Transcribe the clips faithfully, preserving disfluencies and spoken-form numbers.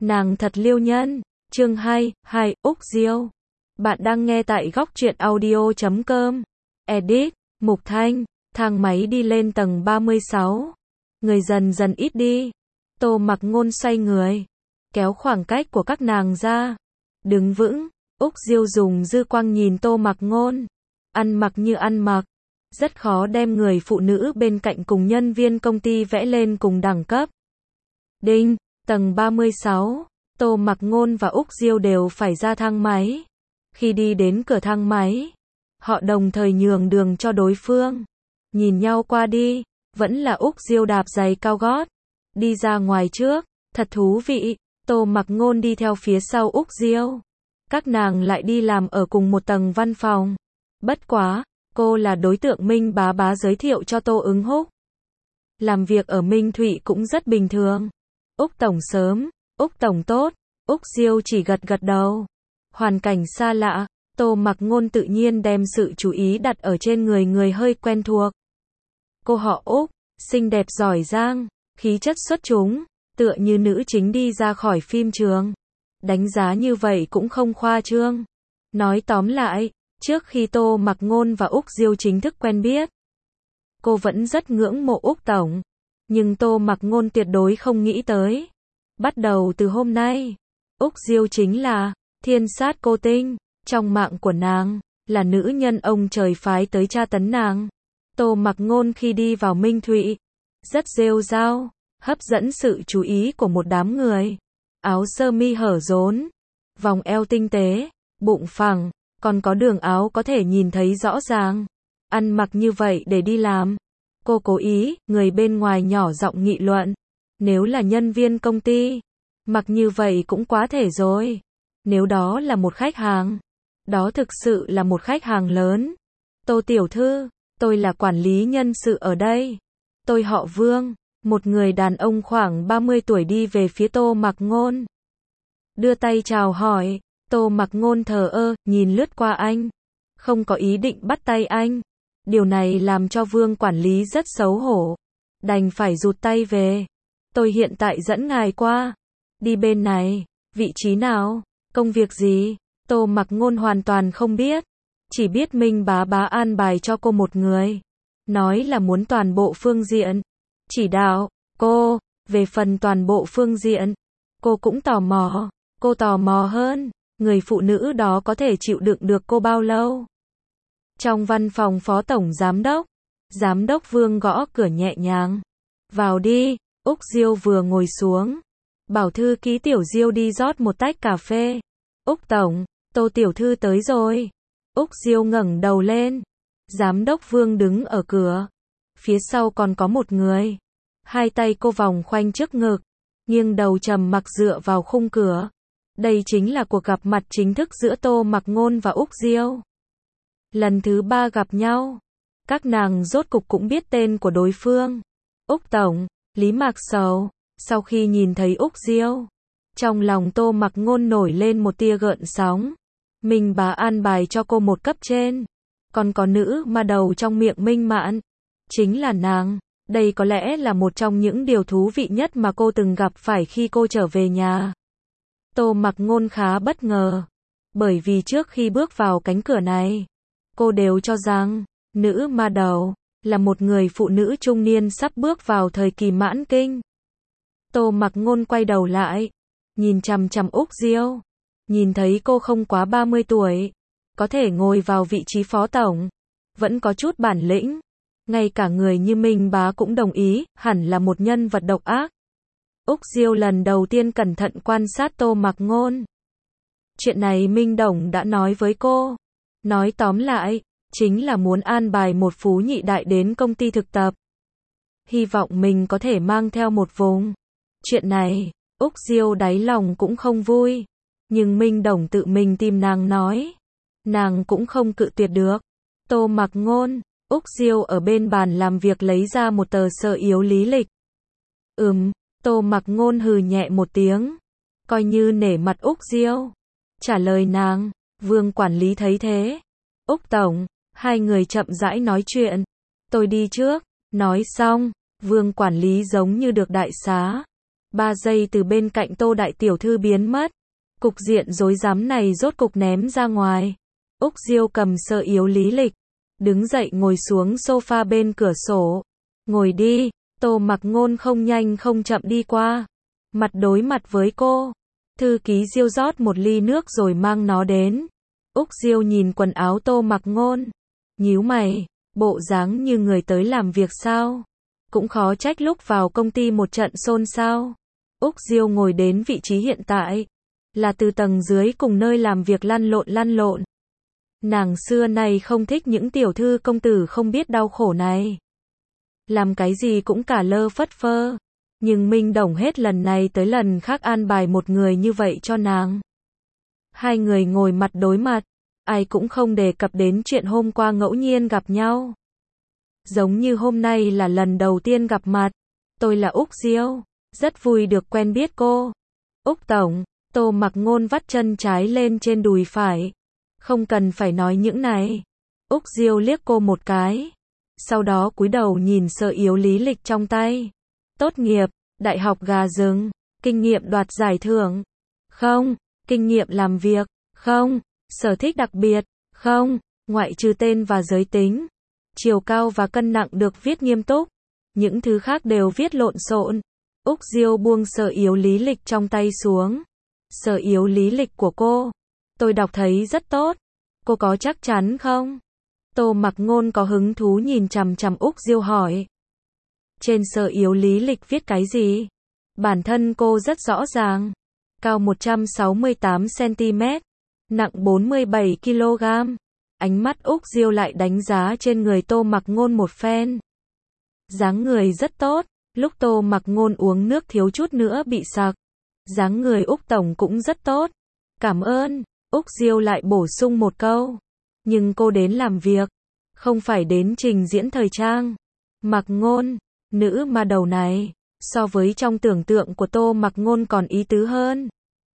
Nàng thật liêu nhân. Chương hai, hai, Úc Diêu. Bạn đang nghe tại góc truyện audio chấm com. Edit, Mục Thanh, thang máy đi lên tầng ba mươi sáu. Người dần dần ít đi. Tô Mặc Ngôn xoay người, kéo khoảng cách của các nàng ra. Đứng vững, Úc Diêu dùng dư quang nhìn Tô Mặc Ngôn. Ăn mặc như ăn mặc. Rất khó đem người phụ nữ bên cạnh cùng nhân viên công ty vẽ lên cùng đẳng cấp. Đinh, tầng ba mươi sáu. Tô Mặc Ngôn và Úc Diêu đều phải ra thang máy. Khi đi đến cửa thang máy, họ đồng thời nhường đường cho đối phương. Nhìn nhau qua đi, vẫn là Úc Diêu đạp giày cao gót, đi ra ngoài trước. Thật thú vị. Tô Mặc Ngôn đi theo phía sau Úc Diêu. Các nàng lại đi làm ở cùng một tầng văn phòng. Bất quá, cô là đối tượng Minh Bá Bá giới thiệu cho Tô Ứng Húc. Làm việc ở Minh Thụy cũng rất bình thường. Úc Tổng sớm, Úc Tổng tốt. Úc Diêu chỉ gật gật đầu. Hoàn cảnh xa lạ, Tô Mặc Ngôn tự nhiên đem sự chú ý đặt ở trên người người hơi quen thuộc. Cô họ Úc, xinh đẹp giỏi giang, khí chất xuất chúng, tựa như nữ chính đi ra khỏi phim trường. Đánh giá như vậy cũng không khoa trương. Nói tóm lại, trước khi Tô Mặc Ngôn và Úc Diêu chính thức quen biết, cô vẫn rất ngưỡng mộ Úc Tổng. Nhưng Tô Mặc Ngôn tuyệt đối không nghĩ tới. Bắt đầu từ hôm nay, Úc Diêu chính là thiên sát cô tinh. Trong mạng của nàng, là nữ nhân ông trời phái tới tra tấn nàng. Tô Mặc Ngôn khi đi vào Minh Thụy, rất rêu rao, hấp dẫn sự chú ý của một đám người. Áo sơ mi hở rốn, vòng eo tinh tế, bụng phẳng, còn có đường áo có thể nhìn thấy rõ ràng. Ăn mặc như vậy để đi làm. Cô cố ý, người bên ngoài nhỏ giọng nghị luận. Nếu là nhân viên công ty, mặc như vậy cũng quá thể rồi. Nếu đó là một khách hàng, đó thực sự là một khách hàng lớn. Tô tiểu thư, tôi là quản lý nhân sự ở đây. Tôi họ Vương. Một người đàn ông khoảng ba mươi tuổi đi về phía Tô Mặc Ngôn. Đưa tay chào hỏi. Tô Mặc Ngôn thờ ơ, nhìn lướt qua anh. Không có ý định bắt tay anh. Điều này làm cho Vương quản lý rất xấu hổ. Đành phải rụt tay về. Tôi hiện tại dẫn ngài qua. Đi bên này. Vị trí nào? Công việc gì? Tô Mặc Ngôn hoàn toàn không biết. Chỉ biết Minh Bá Bá an bài cho cô một người. Nói là muốn toàn bộ phương diện. Chỉ đạo, cô, về phần toàn bộ phương diện. Cô cũng tò mò. Cô tò mò hơn. Người phụ nữ đó có thể chịu đựng được cô bao lâu? Trong văn phòng phó tổng giám đốc, giám đốc Vương gõ cửa nhẹ nhàng. Vào đi. Úc Diêu vừa ngồi xuống. Bảo thư ký Tiểu Diêu đi rót một tách cà phê. Úc Tổng, Tô tiểu thư tới rồi. Úc Diêu ngẩng đầu lên. Giám đốc Vương đứng ở cửa. Phía sau còn có một người. Hai tay cô vòng khoanh trước ngực, nghiêng đầu trầm mặc dựa vào khung cửa. Đây chính là cuộc gặp mặt chính thức giữa Tô Mặc Ngôn và Úc Diêu. Lần thứ ba gặp nhau, các nàng rốt cục cũng biết tên của đối phương. Úc Tổng, Lý Mạc Sầu. Sau khi nhìn thấy Úc Diêu, trong lòng Tô Mặc Ngôn nổi lên một tia gợn sóng. Minh Bá an bài cho cô một cấp trên. Còn có nữ ma đầu trong miệng Minh Mạn. Chính là nàng. Đây có lẽ là một trong những điều thú vị nhất mà cô từng gặp phải khi cô trở về nhà. Tô Mặc Ngôn khá bất ngờ. Bởi vì trước khi bước vào cánh cửa này, cô đều cho rằng, nữ ma đầu, là một người phụ nữ trung niên sắp bước vào thời kỳ mãn kinh. Tô Mặc Ngôn quay đầu lại, nhìn chằm chằm Úc Diêu. Nhìn thấy cô không quá ba mươi tuổi, có thể ngồi vào vị trí phó tổng, vẫn có chút bản lĩnh. Ngay cả người như Minh Bá cũng đồng ý, hẳn là một nhân vật độc ác. Úc Diêu lần đầu tiên cẩn thận quan sát Tô Mặc Ngôn. Chuyện này Minh Đồng đã nói với cô. Nói tóm lại, chính là muốn an bài một phú nhị đại đến công ty thực tập. Hy vọng mình có thể mang theo một vùng. Chuyện này, Úc Diêu đáy lòng cũng không vui. Nhưng Minh Đồng tự mình tìm nàng nói. Nàng cũng không cự tuyệt được. Tô Mặc Ngôn, Úc Diêu ở bên bàn làm việc lấy ra một tờ sơ yếu lý lịch. Ừm, Tô Mặc Ngôn hừ nhẹ một tiếng. Coi như nể mặt Úc Diêu. Trả lời nàng. Vương quản lý thấy thế. Úc Tổng, hai người chậm rãi nói chuyện. Tôi đi trước. Nói xong, Vương quản lý giống như được đại xá. Ba giây từ bên cạnh Tô đại tiểu thư biến mất. Cục diện rối rắm này rốt cục ném ra ngoài. Úc Diêu cầm sơ yếu lý lịch, đứng dậy ngồi xuống sofa bên cửa sổ. Ngồi đi. Tô Mặc Ngôn không nhanh không chậm đi qua, mặt đối mặt với cô. Thư ký Diêu rót một ly nước rồi mang nó đến. Úc Diêu nhìn quần áo Tô Mặc Ngôn, nhíu mày, bộ dáng như người tới làm việc sao? Cũng khó trách lúc vào công ty một trận xôn xao. Úc Diêu ngồi đến vị trí hiện tại, là từ tầng dưới cùng nơi làm việc lăn lộn lăn lộn. Nàng xưa nay không thích những tiểu thư công tử không biết đau khổ này. Làm cái gì cũng cả lơ phất phơ. Nhưng Minh Đồng hết lần này tới lần khác an bài một người như vậy cho nàng. Hai người ngồi mặt đối mặt, ai cũng không đề cập đến chuyện hôm qua ngẫu nhiên gặp nhau. Giống như hôm nay là lần đầu tiên gặp mặt. Tôi là Úc Diêu, rất vui được quen biết cô. Úc Tổng. Tô Mặc Ngôn vắt chân trái lên trên đùi phải. Không cần phải nói những này. Úc Diêu liếc cô một cái, sau đó cúi đầu nhìn sơ yếu lý lịch trong tay. Tốt nghiệp, đại học gà rừng, kinh nghiệm đoạt giải thưởng, không, kinh nghiệm làm việc, không, sở thích đặc biệt, không, ngoại trừ tên và giới tính, chiều cao và cân nặng được viết nghiêm túc, những thứ khác đều viết lộn xộn. Úc Diêu buông sơ yếu lý lịch trong tay xuống. Sơ yếu lý lịch của cô, tôi đọc thấy rất tốt, cô có chắc chắn không? Tô Mặc Ngôn có hứng thú nhìn chằm chằm Úc Diêu hỏi. Trên sơ yếu lý lịch viết cái gì? Bản thân cô rất rõ ràng. Cao một trăm sáu mươi tám xăng ti mét, nặng bốn mươi bảy ki lô gam. Ánh mắt Úc Diêu lại đánh giá trên người Tô Mặc Ngôn một phen. Dáng người rất tốt, lúc Tô Mặc Ngôn uống nước thiếu chút nữa bị sặc. Dáng người Úc Tổng cũng rất tốt. Cảm ơn. Úc Diêu lại bổ sung một câu. Nhưng cô đến làm việc, không phải đến trình diễn thời trang. Mặc Ngôn, nữ ma đầu này, so với trong tưởng tượng của Tô Mặc Ngôn còn ý tứ hơn.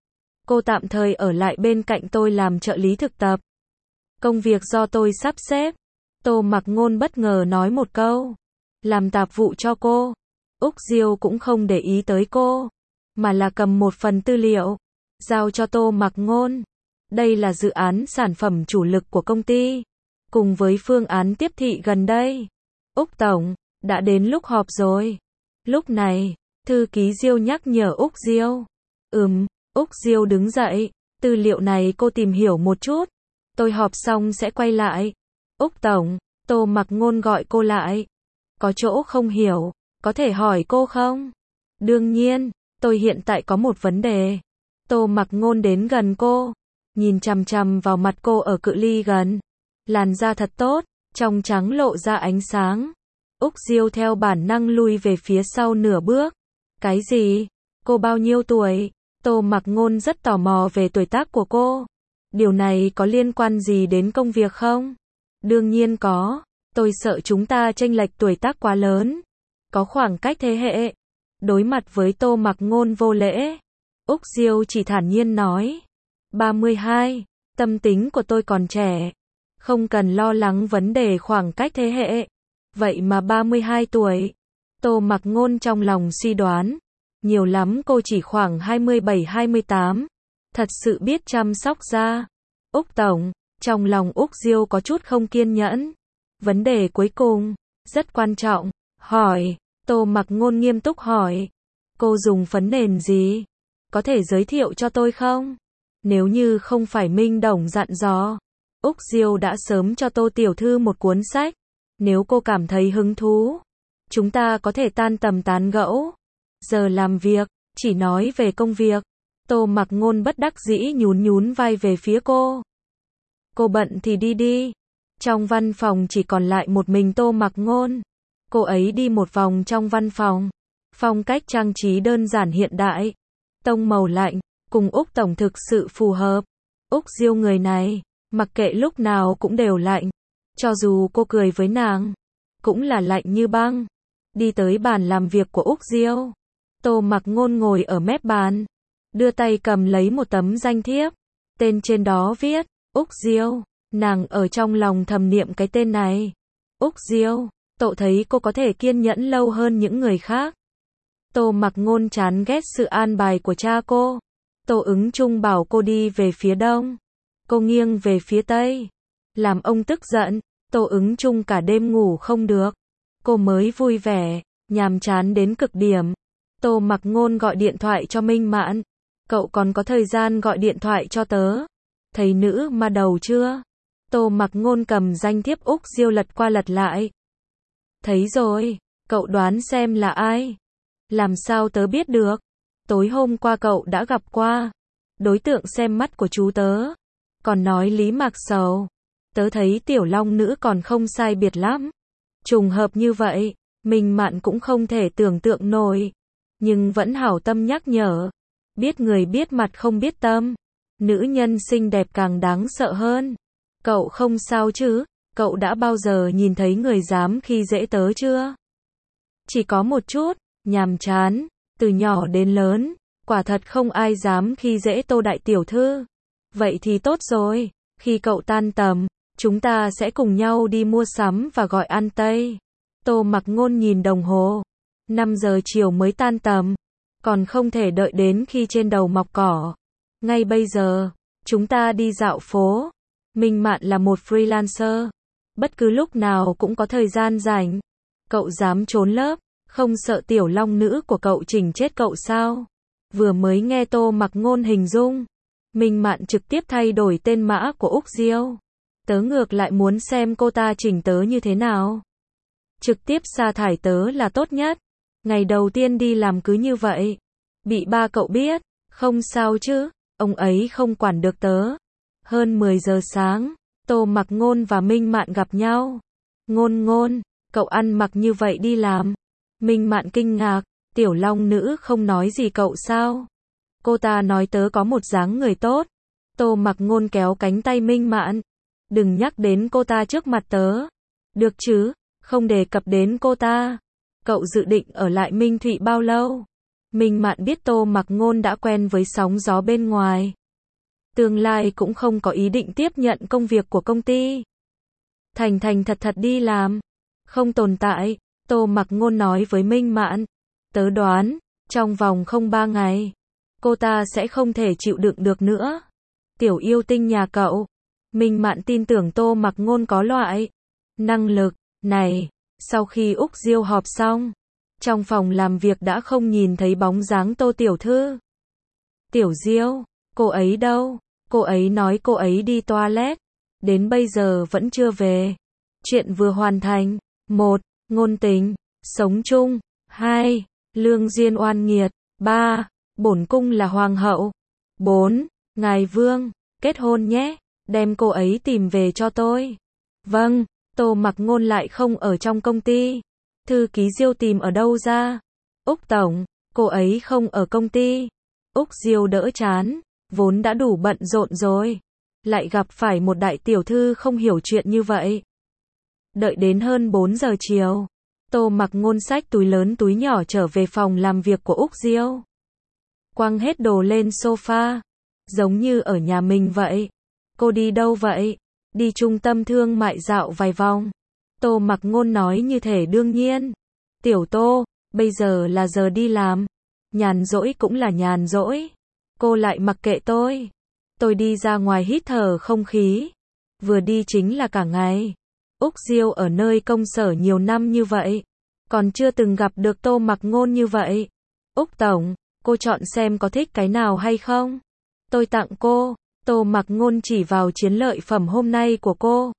Cô tạm thời ở lại bên cạnh tôi làm trợ lý thực tập. Công việc do tôi sắp xếp. Tô Mặc Ngôn bất ngờ nói một câu. Làm tạp vụ cho cô. Úc Diêu cũng không để ý tới cô, mà là cầm một phần tư liệu, giao cho Tô Mặc Ngôn. Đây là dự án sản phẩm chủ lực của công ty, cùng với phương án tiếp thị gần đây. Úc Tổng, đã đến lúc họp rồi. Lúc này, thư ký Diêu nhắc nhở Úc Diêu. Ừm, Úc Diêu đứng dậy. Tư liệu này cô tìm hiểu một chút. Tôi họp xong sẽ quay lại. Úc Tổng, Tô Mặc Ngôn gọi cô lại. Có chỗ không hiểu, có thể hỏi cô không? Đương nhiên, tôi hiện tại có một vấn đề. Tô Mặc Ngôn đến gần cô, nhìn chằm chằm vào mặt cô ở cự ly gần. Làn da thật tốt, trong trắng lộ ra ánh sáng. Úc Diêu theo bản năng lui về phía sau nửa bước. Cái gì? Cô bao nhiêu tuổi? Tô Mặc Ngôn rất tò mò về tuổi tác của cô. Điều này có liên quan gì đến công việc không? Đương nhiên có, tôi sợ chúng ta chênh lệch tuổi tác quá lớn. Có khoảng cách thế hệ. Đối mặt với Tô Mặc Ngôn vô lễ, Úc Diêu chỉ thản nhiên nói. ba mươi hai, tâm tính của tôi còn trẻ. Không cần lo lắng vấn đề khoảng cách thế hệ. Vậy mà ba mươi hai tuổi. Tô Mặc Ngôn trong lòng suy đoán. Nhiều lắm cô chỉ khoảng hai mươi bảy hai mươi tám. Thật sự biết chăm sóc da. Úc Tổng, trong lòng Úc Diêu có chút không kiên nhẫn. Vấn đề cuối cùng, rất quan trọng. Hỏi, Tô Mặc Ngôn nghiêm túc hỏi. Cô dùng phấn nền gì? Có thể giới thiệu cho tôi không? Nếu như không phải Minh Đồng dặn dò, Úc Diêu đã sớm cho Tô tiểu thư một cuốn sách. Nếu cô cảm thấy hứng thú, chúng ta có thể tan tầm tán gẫu. Giờ làm việc, chỉ nói về công việc. Tô Mặc Ngôn bất đắc dĩ nhún nhún vai về phía cô. Cô bận thì đi đi. Trong văn phòng chỉ còn lại một mình Tô Mặc Ngôn. Cô ấy đi một vòng trong văn phòng. Phong cách trang trí đơn giản hiện đại. Tông màu lạnh, cùng Úc Tổng thực sự phù hợp. Úc Diêu người này, mặc kệ lúc nào cũng đều lạnh. Cho dù cô cười với nàng, cũng là lạnh như băng. Đi tới bàn làm việc của Úc Diêu. Tô Mặc Ngôn ngồi ở mép bàn, đưa tay cầm lấy một tấm danh thiếp. Tên trên đó viết, Úc Diêu. Nàng ở trong lòng thầm niệm cái tên này. Úc Diêu, Tô thấy cô có thể kiên nhẫn lâu hơn những người khác. Tô Mặc Ngôn chán ghét sự an bài của cha cô. Tô Ứng Chung bảo cô đi về phía đông. Cô nghiêng về phía tây. Làm ông tức giận. Tô Ứng Chung cả đêm ngủ không được. Cô mới vui vẻ, nhàm chán đến cực điểm. Tô Mặc Ngôn gọi điện thoại cho Minh Mạn. Cậu còn có thời gian gọi điện thoại cho tớ. Thấy nữ ma đầu chưa? Tô Mặc Ngôn cầm danh thiếp Úc Diêu lật qua lật lại. Thấy rồi, cậu đoán xem là ai? Làm sao tớ biết được? Tối hôm qua cậu đã gặp qua. Đối tượng xem mắt của chú tớ. Còn nói Lý Mạc Sầu. Tớ thấy tiểu long nữ còn không sai biệt lắm. Trùng hợp như vậy, Minh Mạn cũng không thể tưởng tượng nổi. Nhưng vẫn hảo tâm nhắc nhở. Biết người biết mặt không biết tâm. Nữ nhân xinh đẹp càng đáng sợ hơn. Cậu không sao chứ? Cậu đã bao giờ nhìn thấy người dám khi dễ tớ chưa? Chỉ có một chút, nhàm chán. Từ nhỏ đến lớn, quả thật không ai dám khi dễ Tô đại tiểu thư. Vậy thì tốt rồi, khi cậu tan tầm, chúng ta sẽ cùng nhau đi mua sắm và gọi ăn Tây. Tô Mặc Ngôn nhìn đồng hồ. năm giờ chiều mới tan tầm. Còn không thể đợi đến khi trên đầu mọc cỏ. Ngay bây giờ, chúng ta đi dạo phố. Minh Mạn là một freelancer. Bất cứ lúc nào cũng có thời gian rảnh. Cậu dám trốn lớp, không sợ tiểu long nữ của cậu chỉnh chết cậu sao? Vừa mới nghe Tô Mặc Ngôn hình dung. Minh Mạn trực tiếp thay đổi tên mã của Úc Diêu. Tớ ngược lại muốn xem cô ta chỉnh tớ như thế nào. Trực tiếp sa thải tớ là tốt nhất. Ngày đầu tiên đi làm cứ như vậy. Bị ba cậu biết, không sao chứ, ông ấy không quản được tớ. Hơn mười giờ sáng, Tô Mặc Ngôn và Minh Mạn gặp nhau. Ngôn Ngôn, cậu ăn mặc như vậy đi làm. Minh Mạn kinh ngạc, tiểu long nữ không nói gì cậu sao? Cô ta nói tớ có một dáng người tốt. Tô Mặc Ngôn kéo cánh tay Minh Mạn. Đừng nhắc đến cô ta trước mặt tớ. Được chứ, không đề cập đến cô ta. Cậu dự định ở lại Minh Thụy bao lâu? Minh Mạn biết Tô Mặc Ngôn đã quen với sóng gió bên ngoài. Tương lai cũng không có ý định tiếp nhận công việc của công ty. Thành thành thật thật đi làm. Không tồn tại, Tô Mặc Ngôn nói với Minh Mạn. Tớ đoán, trong vòng không ba ngày, cô ta sẽ không thể chịu đựng được nữa. Tiểu yêu tinh nhà cậu. Minh Mạn tin tưởng Tô Mặc Ngôn có loại năng lực này. Sau khi Úc Diêu họp xong, trong phòng làm việc đã không nhìn thấy bóng dáng Tô tiểu thư. Tiểu Diêu, cô ấy đâu? Cô ấy nói cô ấy đi toilet, đến bây giờ vẫn chưa về. Chuyện vừa hoàn thành. một. Ngôn tình, sống chung. hai. Lương duyên oan nghiệt. ba. Bổn cung là hoàng hậu. bốn. Ngài vương, kết hôn nhé, đem cô ấy tìm về cho tôi. Vâng. Tô Mặc Ngôn lại không ở trong công ty. Thư ký Diêu tìm ở đâu ra? Úc tổng, cô ấy không ở công ty. Úc Diêu đỡ chán, vốn đã đủ bận rộn rồi, lại gặp phải một đại tiểu thư không hiểu chuyện như vậy. Đợi đến hơn bốn giờ chiều, Tô Mặc Ngôn xách túi lớn túi nhỏ trở về phòng làm việc của Úc Diêu. Quăng hết đồ lên sofa, giống như ở nhà mình vậy. Cô đi đâu vậy? Đi trung tâm thương mại dạo vài vòng. Tô Mặc Ngôn nói như thể đương nhiên. Tiểu Tô, bây giờ là giờ đi làm. Nhàn rỗi cũng là nhàn rỗi. Cô lại mặc kệ tôi. Tôi đi ra ngoài hít thở không khí. Vừa đi chính là cả ngày. Úc Diêu ở nơi công sở nhiều năm như vậy, còn chưa từng gặp được Tô Mặc Ngôn như vậy. Úc tổng, cô chọn xem có thích cái nào hay không? Tôi tặng cô. Tô Mặc Ngôn chỉ vào chiến lợi phẩm hôm nay của cô.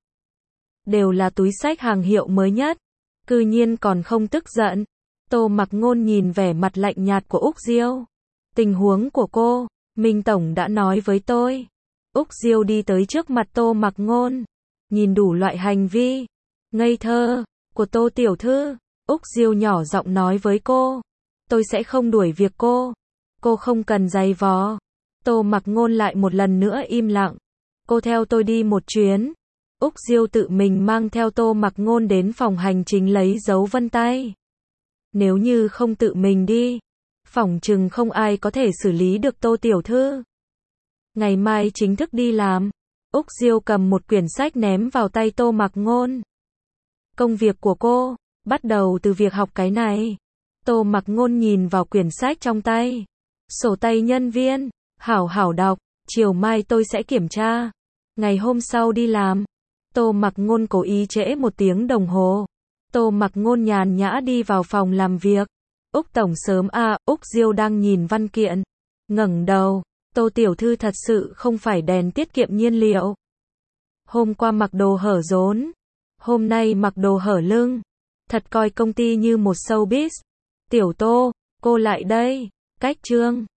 Đều là túi xách hàng hiệu mới nhất. Cư nhiên còn không tức giận. Tô Mặc Ngôn nhìn vẻ mặt lạnh nhạt của Úc Diêu. Tình huống của cô, Minh tổng đã nói với tôi. Úc Diêu đi tới trước mặt Tô Mặc Ngôn, nhìn đủ loại hành vi ngây thơ của Tô tiểu thư. Úc Diêu nhỏ giọng nói với cô, tôi sẽ không đuổi việc cô. Cô không cần giày vò. Tô Mặc Ngôn lại một lần nữa im lặng. Cô theo tôi đi một chuyến. Úc Diêu tự mình mang theo Tô Mặc Ngôn đến phòng hành chính lấy dấu vân tay. Nếu như không tự mình đi, phỏng chừng không ai có thể xử lý được Tô tiểu thư. Ngày mai chính thức đi làm. Úc Diêu cầm một quyển sách ném vào tay Tô Mặc Ngôn. Công việc của cô, bắt đầu từ việc học cái này. Tô Mặc Ngôn nhìn vào quyển sách trong tay. Sổ tay nhân viên, hảo hảo đọc, chiều mai tôi sẽ kiểm tra. Ngày hôm sau đi làm, Tô Mặc Ngôn cố ý trễ một tiếng đồng hồ. Tô Mặc Ngôn nhàn nhã đi vào phòng làm việc. Úc tổng sớm à, Úc Diêu đang nhìn văn kiện. Ngẩng đầu, Tô tiểu thư thật sự không phải đèn tiết kiệm nhiên liệu. Hôm qua mặc đồ hở rốn, hôm nay mặc đồ hở lưng. Thật coi công ty như một showbiz. Tiểu Tô, cô lại đây. Cách chương